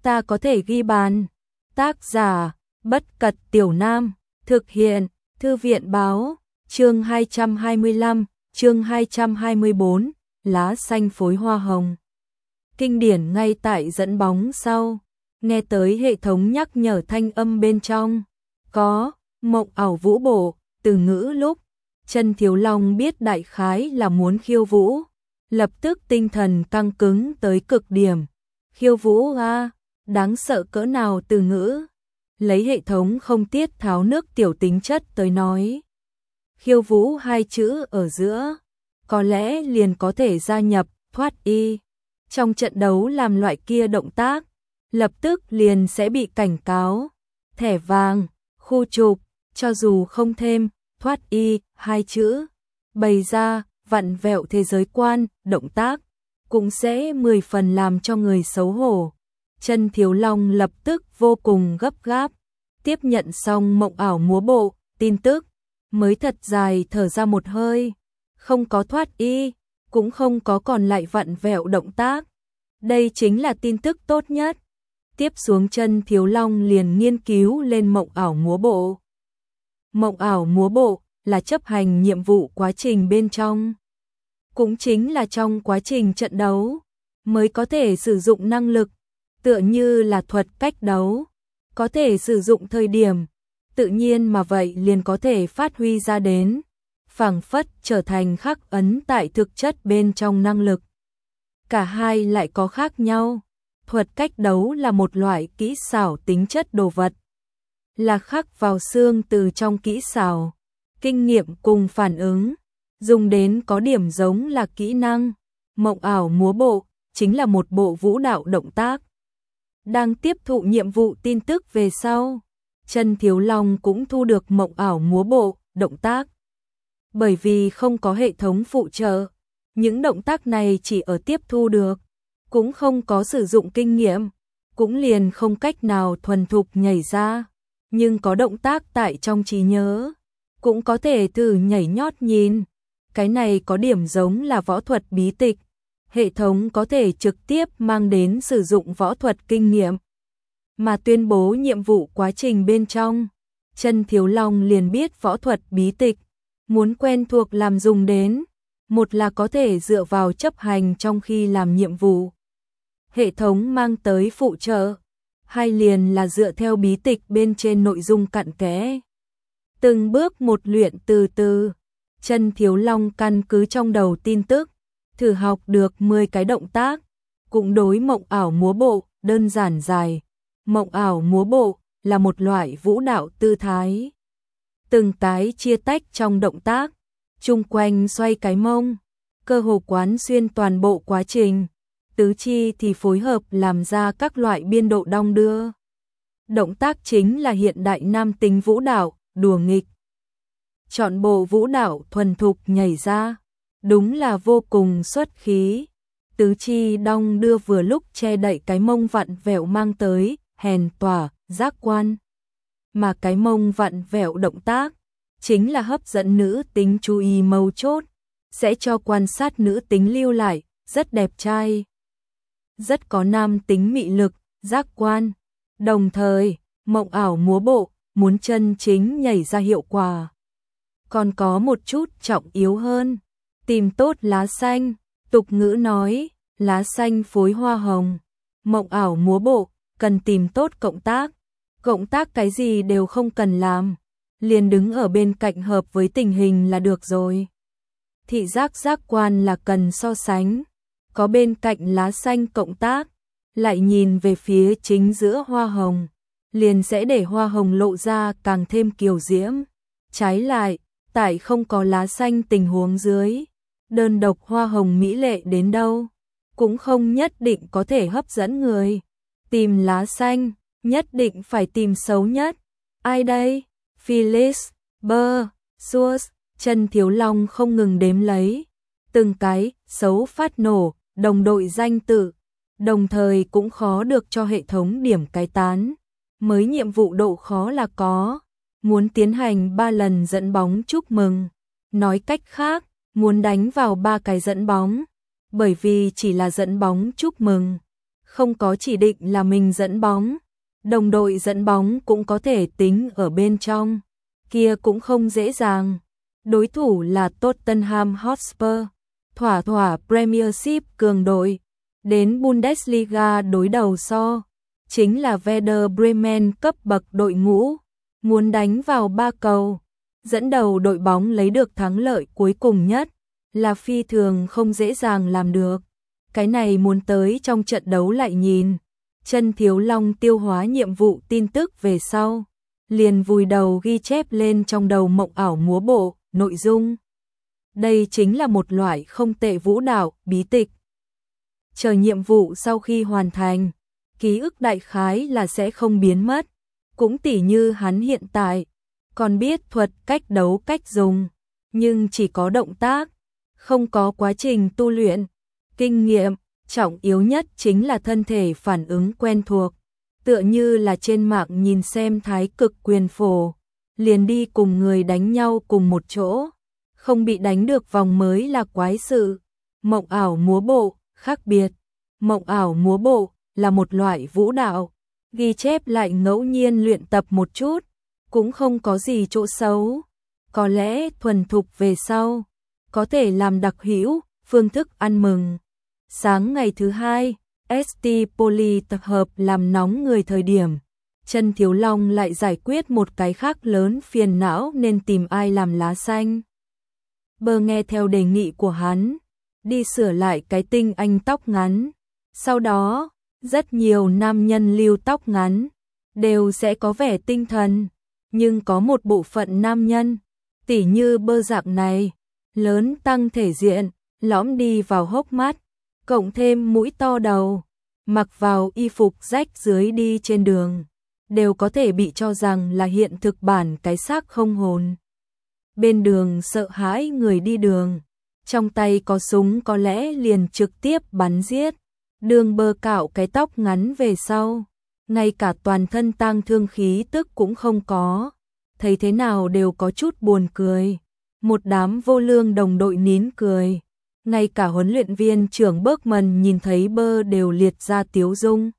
ta có thể ghi bàn. Tác giả, Bất Cật Tiểu Nam, thực hiện, Thư viện báo, chương 225, chương 224, lá xanh phối hoa hồng. Kinh điển ngay tại dẫn bóng sau, nghe tới hệ thống nhắc nhở thanh âm bên trong. Có, mộng ảo vũ bộ, từ ngữ lúc. Chân Thiếu Long biết đại khái là muốn khiêu vũ, lập tức tinh thần căng cứng tới cực điểm. Khiêu vũ a, đáng sợ cỡ nào từ ngữ. Lấy hệ thống không tiết tháo nước tiểu tính chất tới nói. Khiêu vũ hai chữ ở giữa, có lẽ liền có thể gia nhập, thoát y. Trong trận đấu làm loại kia động tác, lập tức liền sẽ bị cảnh cáo. Thẻ vàng, khu trục, cho dù không thêm, thoát y, hai chữ. Bày ra, vặn vẹo thế giới quan, động tác, cũng sẽ 10 phần làm cho người xấu hổ. Chân Thiếu Long lập tức vô cùng gấp gáp, tiếp nhận xong mộng ảo múa bộ, tin tức, mới thật dài thở ra một hơi, không có thoát y, cũng không có còn lại vặn vẹo động tác. Đây chính là tin tức tốt nhất. Tiếp xuống Chân Thiếu Long liền nghiên cứu lên mộng ảo múa bộ. Mộng ảo múa bộ là chấp hành nhiệm vụ quá trình bên trong. Cũng chính là trong quá trình trận đấu, mới có thể sử dụng năng lực, tựa như là thuật cách đấu, có thể sử dụng thời điểm, tự nhiên mà vậy liền có thể phát huy ra đến, phảng phất trở thành khắc ấn tại thực chất bên trong năng lực. Cả hai lại có khác nhau, thuật cách đấu là một loại kỹ xảo tính chất đồ vật, là khắc vào xương từ trong kỹ xảo, kinh nghiệm cùng phản ứng, dùng đến có điểm giống là kỹ năng. Mộng ảo múa bộ chính là một bộ vũ đạo động tác. Đang tiếp thụ nhiệm vụ tin tức về sau, Chân Thiếu Long cũng thu được mộng ảo múa bộ, động tác. Bởi vì không có hệ thống phụ trợ, những động tác này chỉ ở tiếp thu được, cũng không có sử dụng kinh nghiệm, cũng liền không cách nào thuần thục nhảy ra, nhưng có động tác tại trong trí nhớ, cũng có thể thử nhảy nhót nhìn. Cái này có điểm giống là võ thuật bí tịch, hệ thống có thể trực tiếp mang đến sử dụng võ thuật kinh nghiệm, mà tuyên bố nhiệm vụ quá trình bên trong. Chân Thiếu Long liền biết võ thuật bí tịch, muốn quen thuộc làm dùng đến, một là có thể dựa vào chấp hành trong khi làm nhiệm vụ, hệ thống mang tới phụ trợ, hai liền là dựa theo bí tịch bên trên nội dung cặn kẽ. Từng bước một luyện từ từ, Chân Thiếu Long căn cứ trong đầu tin tức, thử học được 10 cái động tác, cũng đối mộng ảo múa bộ, đơn giản dài. Mộng ảo múa bộ là một loại vũ đạo tư thái. Từng cái chia tách trong động tác, chung quanh xoay cái mông, cơ hồ quán xuyên toàn bộ quá trình, tứ chi thì phối hợp làm ra các loại biên độ đong đưa. Động tác chính là hiện đại nam tính vũ đạo, đùa nghịch. Chọn bộ vũ đạo thuần thục nhảy ra, đúng là vô cùng xuất khí. Tứ chi đong đưa vừa lúc che đậy cái mông vặn vẹo mang tới, hèn tỏa, giác quan. Mà cái mông vặn vẹo động tác, chính là hấp dẫn nữ tính chú ý mấu chốt, sẽ cho quan sát nữ tính lưu lại, rất đẹp trai. Rất có nam tính mị lực, giác quan. Đồng thời, mộng ảo múa bộ, muốn chân chính nhảy ra hiệu quả. Còn có một chút trọng yếu hơn, tìm tốt lá xanh, tục ngữ nói, lá xanh phối hoa hồng. Mộng ảo múa bộ, cần tìm tốt cộng tác cái gì đều không cần làm, liền đứng ở bên cạnh hợp với tình hình là được rồi. Thị giác giác quan là cần so sánh, có bên cạnh lá xanh cộng tác, lại nhìn về phía chính giữa hoa hồng, liền sẽ để hoa hồng lộ ra càng thêm kiều diễm. Trái lại, tại không có lá xanh tình huống dưới, đơn độc hoa hồng mỹ lệ đến đâu, cũng không nhất định có thể hấp dẫn người. Tìm lá xanh, nhất định phải tìm xấu nhất. Ai đây? Felix, Burr, Suez. Chân Thiếu Long không ngừng đếm lấy từng cái xấu phát nổ, đồng đội danh tự, đồng thời cũng khó được cho hệ thống điểm cái tán. Mới nhiệm vụ độ khó là có, muốn tiến hành 3 lần dẫn bóng chúc mừng. Nói cách khác, muốn đánh vào 3 cái dẫn bóng, bởi vì chỉ là dẫn bóng chúc mừng, không có chỉ định là mình dẫn bóng, đồng đội dẫn bóng cũng có thể tính ở bên trong, kia cũng không dễ dàng. Đối thủ là Tottenham Hotspur, thỏa thỏa Premiership cường đội, đến Bundesliga đối đầu chính là Werder Bremen cấp bậc đội ngũ, muốn đánh vào 3 cầu, dẫn đầu đội bóng lấy được thắng lợi cuối cùng nhất, là phi thường không dễ dàng làm được. Cái này muốn tới trong trận đấu lại nhìn. Chân Thiếu Long tiêu hóa nhiệm vụ tin tức về sau, liền vùi đầu ghi chép lên trong đầu mộng ảo múa bộ, nội dung. Đây chính là một loại không tệ vũ đạo, bí tịch. Chờ nhiệm vụ sau khi hoàn thành, ký ức đại khái là sẽ không biến mất, cũng tỉ như hắn hiện tại, còn biết thuật cách đấu cách dùng, nhưng chỉ có động tác, không có quá trình tu luyện, kinh nghiệm, trọng yếu nhất chính là thân thể phản ứng quen thuộc, tựa như là trên mạng nhìn xem thái cực quyền phổ, liền đi cùng người đánh nhau cùng một chỗ, không bị đánh được vòng mới là quái sự. Mộng ảo múa bộ, khác biệt, mộng ảo múa bộ là một loại vũ đạo, ghi chép lại ngẫu nhiên luyện tập một chút, cũng không có gì chỗ xấu, có lẽ thuần thục về sau, có thể làm đặc hữu, phương thức ăn mừng. Sáng ngày thứ hai, ST Poly tập hợp làm nóng người thời điểm, Chân Thiếu Long lại giải quyết một cái khác lớn phiền não nên tìm ai làm lá xanh. Bơ nghe theo đề nghị của hắn, đi sửa lại cái tinh anh tóc ngắn. Sau đó, rất nhiều nam nhân lưu tóc ngắn, đều sẽ có vẻ tinh thần, nhưng có một bộ phận nam nhân, tỉ như Bơ dạng này, lớn tăng thể diện, lõm đi vào hốc mắt, cộng thêm mũi to đầu, mặc vào y phục rách dưới đi trên đường, đều có thể bị cho rằng là hiện thực bản cái xác không hồn. Bên đường sợ hãi người đi đường, trong tay có súng có lẽ liền trực tiếp bắn giết. Đường Bơ cạo cái tóc ngắn về sau, ngay cả toàn thân tang thương khí tức cũng không có, thấy thế nào đều có chút buồn cười. Một đám vô lương đồng đội nín cười, ngay cả huấn luyện viên trưởng Bergman nhìn thấy Bơ đều liệt ra tiếu dung,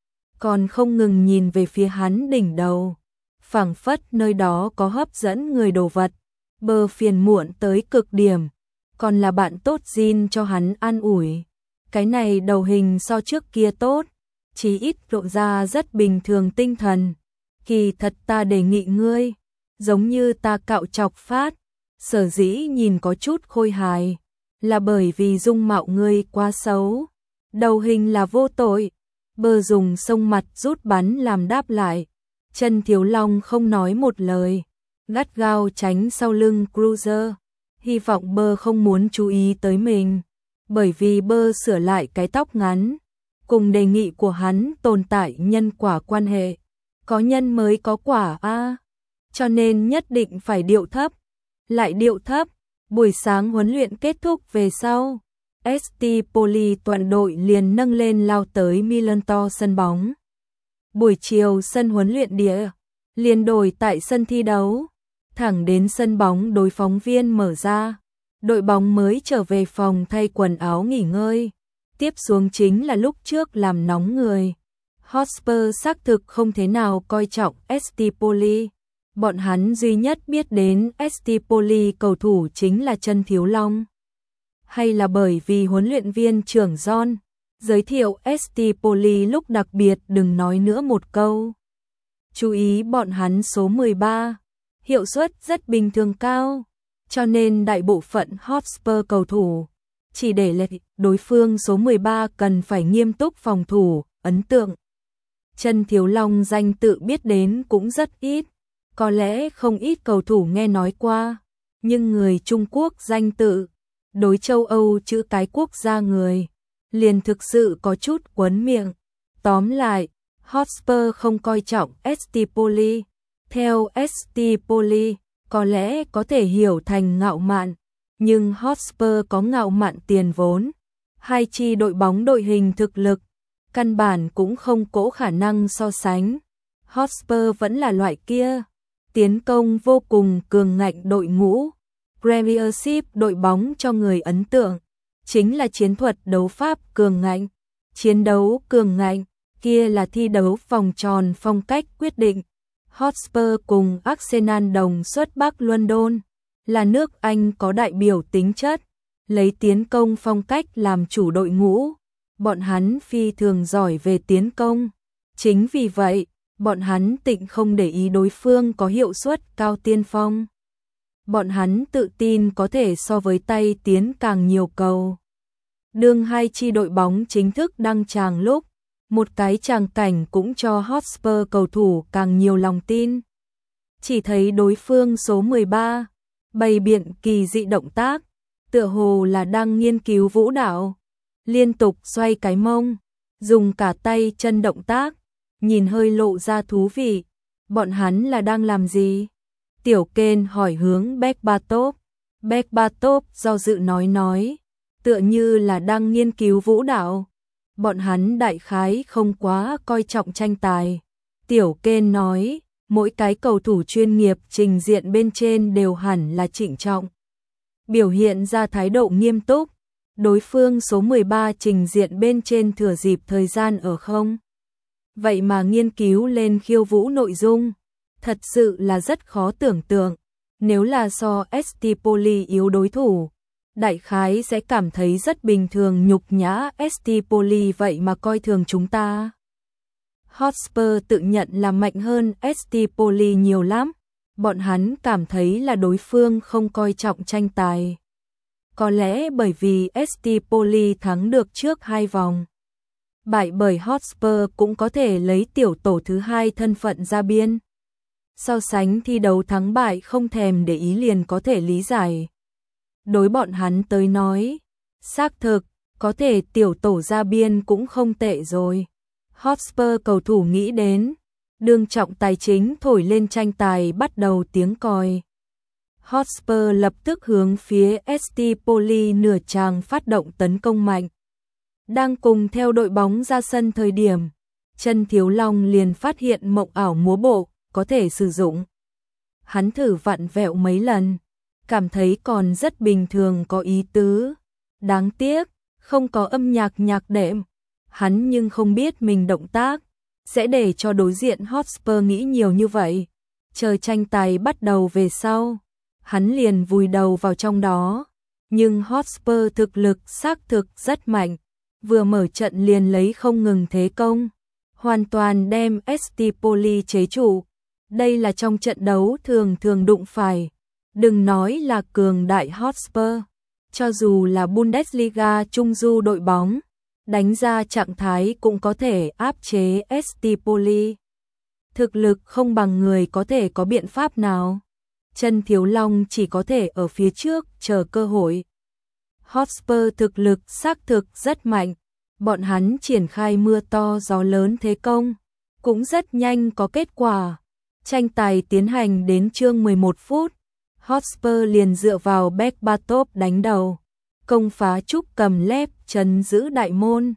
còn không ngừng nhìn về phía hắn đỉnh đầu, phảng phất nơi đó có hấp dẫn người đồ vật. Bơ phiền muộn tới cực điểm, còn là bạn tốt Jin cho hắn an ủi. Cái này đầu hình so trước kia tốt, chí ít lộ ra rất bình thường tinh thần. Kỳ thật ta đề nghị ngươi, giống như ta cạo chọc phát, sở dĩ nhìn có chút khôi hài, là bởi vì dung mạo ngươi quá xấu. Đầu hình là vô tội. Bơ dùng sông mặt rút bắn làm đáp lại. Chân Thiếu Long không nói một lời, gắt gao tránh sau lưng Cruiser, hy vọng Bơ không muốn chú ý tới mình. Bởi vì Bơ sửa lại cái tóc ngắn, cùng đề nghị của hắn tồn tại nhân quả quan hệ, có nhân mới có quả a, cho nên nhất định phải điệu thấp, lại điệu thấp. Buổi sáng huấn luyện kết thúc về sau, ST Poly toàn đội liền nâng lên lao tới Milanto sân bóng. Buổi chiều sân huấn luyện địa liền đổi tại sân thi đấu, thẳng đến sân bóng đối phóng viên mở ra. Đội bóng mới trở về phòng thay quần áo nghỉ ngơi, tiếp xuống chính là lúc trước làm nóng người. Hotspur xác thực không thế nào coi trọng ST Poly, bọn hắn duy nhất biết đến ST Poly cầu thủ chính là Chân Thiếu Long. Hay là bởi vì huấn luyện viên trưởng John giới thiệu ST Poly lúc đặc biệt đừng nói nữa một câu. Chú ý bọn hắn số 13, hiệu suất rất bình thường cao. Cho nên đại bộ phận Hotspur cầu thủ chỉ để lệch đối phương số 13 cần phải nghiêm túc phòng thủ, ấn tượng. Chân Thiếu Long danh tự biết đến cũng rất ít, có lẽ không ít cầu thủ nghe nói qua, nhưng người Trung Quốc danh tự, đối châu Âu chữ cái quốc gia người, liền thực sự có chút quấn miệng. Tóm lại, Hotspur không coi trọng ST Poly. Theo ST Poly, có lẽ có thể hiểu thành ngạo mạn, nhưng Hotspur có ngạo mạn tiền vốn. Hai chi đội bóng đội hình thực lực, căn bản cũng không có khả năng so sánh. Hotspur vẫn là loại kia, tiến công vô cùng cường ngạnh đội ngũ. Premiership đội bóng cho người ấn tượng, chính là chiến thuật đấu pháp cường ngạnh, chiến đấu cường ngạnh, kia là thi đấu vòng tròn phong cách quyết định. Hotspur cùng Arsenal đồng xuất Bắc London, là nước Anh có đại biểu tính chất, lấy tiến công phong cách làm chủ đội ngũ. Bọn hắn phi thường giỏi về tiến công. Chính vì vậy, bọn hắn tịnh không để ý đối phương có hiệu suất cao tiên phong. Bọn hắn tự tin có thể so với tay tiến càng nhiều cầu. Đương hai chi đội bóng chính thức đăng tràng lúc, một cái tràng cảnh cũng cho Hotspur cầu thủ càng nhiều lòng tin. Chỉ thấy đối phương số 13, bày biện kỳ dị động tác, tựa hồ là đang nghiên cứu vũ đạo, liên tục xoay cái mông, dùng cả tay chân động tác, nhìn hơi lộ ra thú vị. Bọn hắn là đang làm gì? Tiểu Kên hỏi hướng Berbatov. Berbatov do dự nói, tựa như là đang nghiên cứu vũ đạo. Bọn hắn đại khái không quá coi trọng tranh tài. Tiểu Kên nói, mỗi cái cầu thủ chuyên nghiệp trình diện bên trên đều hẳn là trịnh trọng, biểu hiện ra thái độ nghiêm túc. Đối phương số 13 trình diện bên trên thừa dịp thời gian ở không. Vậy mà nghiên cứu lên khiêu vũ nội dung, thật sự là rất khó tưởng tượng. Nếu là so Stipoli yếu đối thủ, đại khái sẽ cảm thấy rất bình thường, nhục nhã Stipoli vậy mà coi thường chúng ta. Hotspur tự nhận là mạnh hơn Stipoli nhiều lắm, bọn hắn cảm thấy là đối phương không coi trọng tranh tài. Có lẽ bởi vì Stipoli thắng được trước 2 vòng. Bại bởi Hotspur cũng có thể lấy tiểu tổ thứ 2 thân phận ra biên. So sánh thi đấu thắng bại không thèm để ý liền có thể lý giải. Đối bọn hắn tới nói, xác thực, có thể tiểu tổ ra biên cũng không tệ rồi. Hotspur cầu thủ nghĩ đến, đương trọng tài chính thổi lên tranh tài bắt đầu tiếng còi. Hotspur lập tức hướng phía Stipoli nửa tràng phát động tấn công mạnh. Đang cùng theo đội bóng ra sân thời điểm, Chân Thiếu Long liền phát hiện mộng ảo múa bộ có thể sử dụng. Hắn thử vặn vẹo mấy lần, cảm thấy còn rất bình thường có ý tứ. Đáng tiếc, không có âm nhạc đệm. Hắn nhưng không biết mình động tác sẽ để cho đối diện Hotspur nghĩ nhiều như vậy. Chờ tranh tài bắt đầu về sau, hắn liền vùi đầu vào trong đó. Nhưng Hotspur thực lực xác thực rất mạnh, vừa mở trận liền lấy không ngừng thế công, hoàn toàn đem Stipoli chế trụ. Đây là trong trận đấu thường đụng phải, đừng nói là cường đại Hotspur, cho dù là Bundesliga trung du đội bóng, đánh ra trạng thái cũng có thể áp chế Stipoli. Thực lực không bằng người có thể có biện pháp nào. Chân Thiếu Long chỉ có thể ở phía trước chờ cơ hội. Hotspur thực lực xác thực rất mạnh, bọn hắn triển khai mưa to gió lớn thế công, cũng rất nhanh có kết quả. Tranh tài tiến hành đến chương 11 phút, Hotspur liền dựa vào Berbatov đánh đầu, công phá trúc cầm lép trấn giữ đại môn.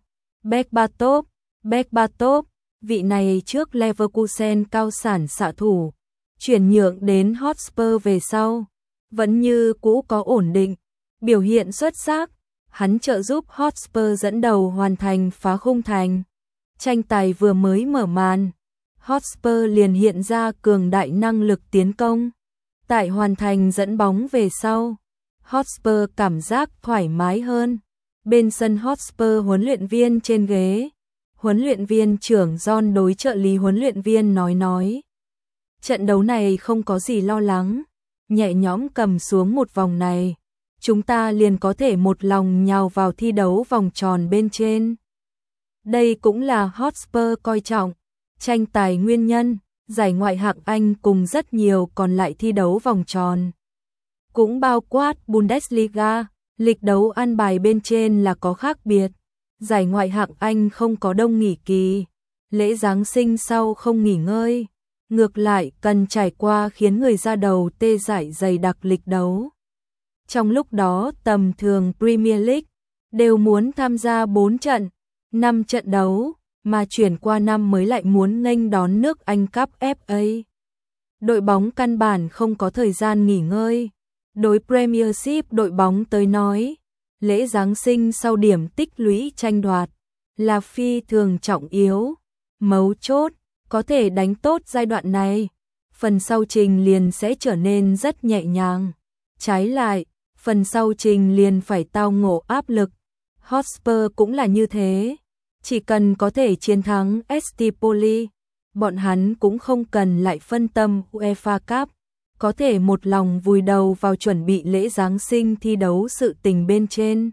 Berbatov, vị này trước Leverkusen cao sản xạ thủ, chuyển nhượng đến Hotspur về sau, vẫn như cũ có ổn định, biểu hiện xuất sắc. Hắn trợ giúp Hotspur dẫn đầu hoàn thành phá khung thành. Tranh tài vừa mới mở màn, Hotspur liền hiện ra cường đại năng lực tiến công. Tại hoàn thành dẫn bóng về sau, Hotspur cảm giác thoải mái hơn. Bên sân Hotspur huấn luyện viên trên ghế, huấn luyện viên trưởng John đối trợ lý huấn luyện viên nói. Trận đấu này không có gì lo lắng, nhẹ nhõm cầm xuống một vòng này, chúng ta liền có thể một lòng nhào vào thi đấu vòng tròn bên trên. Đây cũng là Hotspur coi trọng tranh tài nguyên nhân, giải ngoại hạng Anh cùng rất nhiều còn lại thi đấu vòng tròn. Cũng bao quát Bundesliga, lịch đấu an bài bên trên là có khác biệt. Giải ngoại hạng Anh không có đông nghỉ kỳ, lễ Giáng sinh sau không nghỉ ngơi. Ngược lại cần trải qua khiến người ra đầu tê dại dày đặc lịch đấu. Trong lúc đó tầm thường Premier League đều muốn tham gia 4 trận, 5 trận đấu, mà chuyển qua năm mới lại muốn nghênh đón nước Anh Cup FA. Đội bóng căn bản không có thời gian nghỉ ngơi. Đối Premiership đội bóng tới nói, lễ Giáng sinh sau điểm tích lũy tranh đoạt, là phi thường trọng yếu. Mấu chốt, có thể đánh tốt giai đoạn này, phần sau trình liền sẽ trở nên rất nhẹ nhàng. Trái lại, phần sau trình liền phải tao ngộ áp lực. Hotspur cũng là như thế. Chỉ cần có thể chiến thắng ST Poli, bọn hắn cũng không cần lại phân tâm UEFA Cup, có thể một lòng vùi đầu vào chuẩn bị lễ Giáng sinh thi đấu sự tình bên trên.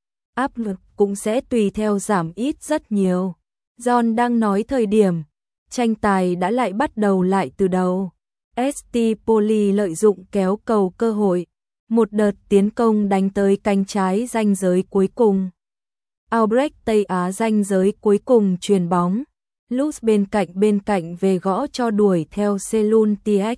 Áp lực cũng sẽ tùy theo giảm ít rất nhiều. John đang nói thời điểm, tranh tài đã lại bắt đầu lại từ đầu. ST Poli lợi dụng kéo cầu cơ hội, một đợt tiến công đánh tới cánh trái ranh giới cuối cùng. Albrecht Tây Á ranh giới cuối cùng chuyền bóng. Luz bên cạnh về gõ cho đuổi theo Selun Tiech.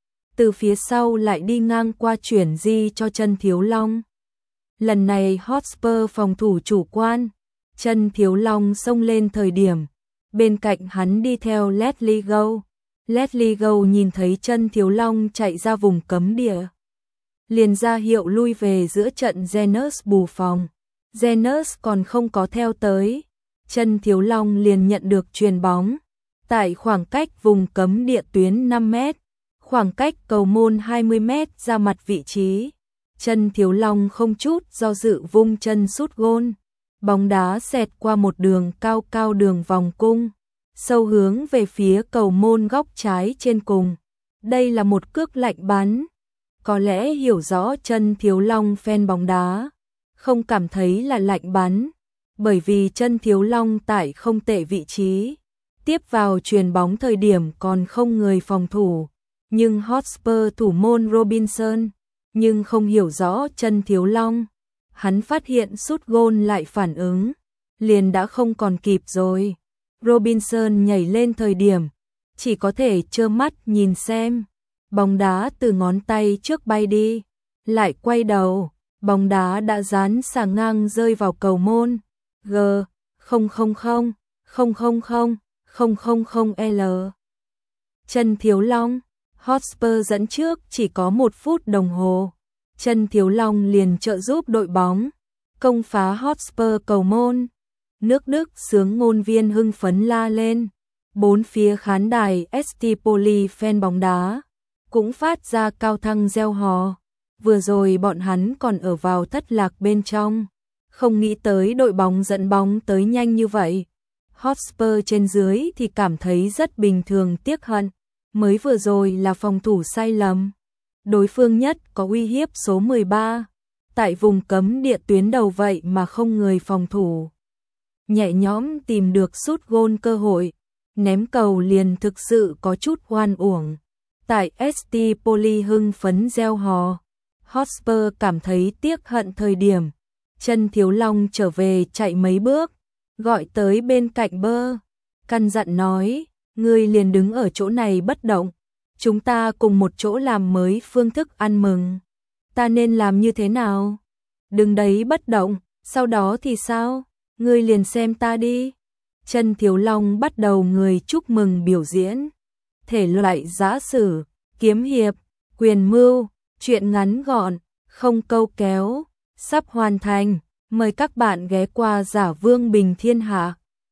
Từ phía sau lại đi ngang qua chuyển di cho Chân Thiếu Long. Lần này Hotspur phòng thủ chủ quan, Chân Thiếu Long xông lên thời điểm, bên cạnh hắn đi theo Leslie Go. Leslie Go nhìn thấy Chân Thiếu Long chạy ra vùng cấm địa, liền ra hiệu lui về giữa trận. Zenus bù phòng, Zenus còn không có theo tới, Chân Thiếu Long liền nhận được chuyền bóng tại khoảng cách vùng cấm địa tuyến 5 mét, khoảng cách cầu môn 20 mét ra mặt vị trí. Chân Thiếu Long không chút do dự vung chân sút gôn, bóng đá xẹt qua một đường cao đường vòng cung, sâu hướng về phía cầu môn góc trái trên cùng. Đây là một cước lạnh bắn. Có lẽ hiểu rõ Chân Thiếu Long fan bóng đá không cảm thấy là lạnh bắn, bởi vì Chân Thiếu Long tại không tệ vị trí, tiếp vào chuyền bóng thời điểm còn không người phòng thủ, nhưng Hotspur thủ môn Robinson nhưng không hiểu rõ Chân Thiếu Long. Hắn phát hiện sút gôn lại phản ứng, liền đã không còn kịp rồi. Robinson nhảy lên thời điểm, chỉ có thể trơ mắt nhìn xem. Bóng đá từ ngón tay trước bay đi, lại quay đầu, bóng đá đã dán sàng ngang rơi vào cầu môn. G000000L. Chân Thiếu Long, Hotspur dẫn trước chỉ có 1 phút đồng hồ. Chân Thiếu Long liền trợ giúp đội bóng công phá Hotspur cầu môn. Nước Đức xướng ngôn viên hưng phấn la lên. Bốn phía khán đài ST Poli fan bóng đá cũng phát ra cao thăng reo hò. Vừa rồi bọn hắn còn ở vào thất lạc bên trong, không nghĩ tới đội bóng dẫn bóng tới nhanh như vậy. Hotspur trên dưới thì cảm thấy rất bình thường, tiếc hận mới vừa rồi là phòng thủ sai lầm. Đối phương nhất có uy hiếp số 13, tại vùng cấm địa tuyến đầu vậy mà không người phòng thủ. Nhẹ nhõm tìm được sút gôn cơ hội, ném cầu liền thực sự có chút oan uổng. Tại ST Poli hưng phấn reo hò, Hotspur cảm thấy tiếc hận thời điểm. Chân Thiếu Long trở về chạy mấy bước, gọi tới bên cạnh Bơ, căn dặn nói, ngươi liền đứng ở chỗ này bất động, chúng ta cùng một chỗ làm mới phương thức ăn mừng. Ta nên làm như thế nào? Đứng đấy bất động, sau đó thì sao? Ngươi liền xem ta đi. Chân Thiếu Long bắt đầu người chúc mừng biểu diễn. Thể loại giã sử, kiếm hiệp, quyền mưu, truyện ngắn gọn, không câu kéo, sắp hoàn thành. Mời các bạn ghé qua Giả Vương Bình Thiên Hạ.